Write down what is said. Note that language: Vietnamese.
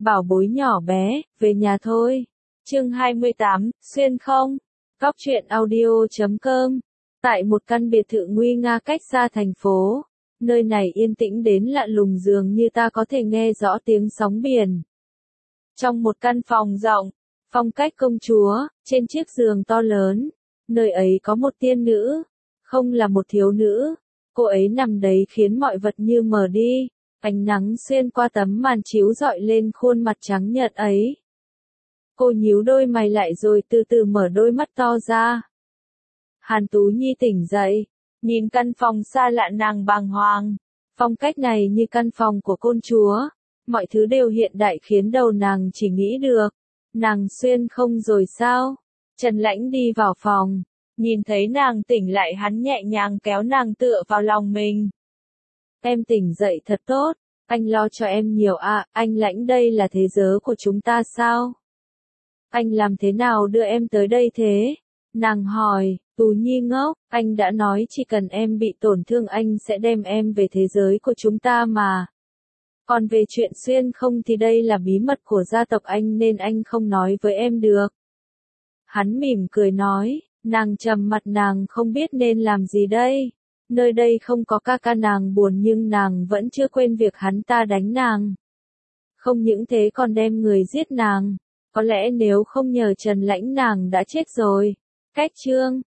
Bảo bối nhỏ bé, về nhà thôi. Chương 28, xuyên không? Góc truyện audio.com. Tại một căn biệt thự nguy nga cách xa thành phố, nơi này yên tĩnh đến lạ lùng, dường như ta có thể nghe rõ tiếng sóng biển. Trong một căn phòng rộng, phong cách công chúa, trên chiếc giường to lớn, nơi ấy có một tiên nữ, không là một thiếu nữ. Cô ấy nằm đấy khiến mọi vật như mờ đi, ánh nắng xuyên qua tấm màn chiếu rọi lên khuôn mặt trắng nhợt ấy. Cô nhíu đôi mày lại rồi từ từ mở đôi mắt to ra. Hàn Tú Nhi tỉnh dậy, nhìn căn phòng xa lạ, nàng bàng hoàng. Phong cách này như căn phòng của công chúa, mọi thứ đều hiện đại khiến đầu nàng chỉ nghĩ được, nàng xuyên không rồi sao? Trần Lãnh đi vào phòng, nhìn thấy nàng tỉnh lại, hắn nhẹ nhàng kéo nàng tựa vào lòng mình. Em tỉnh dậy thật tốt, anh lo cho em nhiều à, anh Lãnh, đây là thế giới của chúng ta sao? Anh làm thế nào đưa em tới đây thế? Nàng hỏi. Tú Nhi ngốc, anh đã nói chỉ cần em bị tổn thương anh sẽ đem em về thế giới của chúng ta mà. Còn về chuyện xuyên không thì đây là bí mật của gia tộc anh nên anh không nói với em được. Hắn mỉm cười nói, nàng trầm mặt, nàng không biết nên làm gì đây. Nơi đây không có ca ca, nàng buồn nhưng nàng vẫn chưa quên việc hắn ta đánh nàng. Không những thế còn đem người giết nàng. Có lẽ nếu không nhờ Trần Lãnh nàng đã chết rồi. Cách chương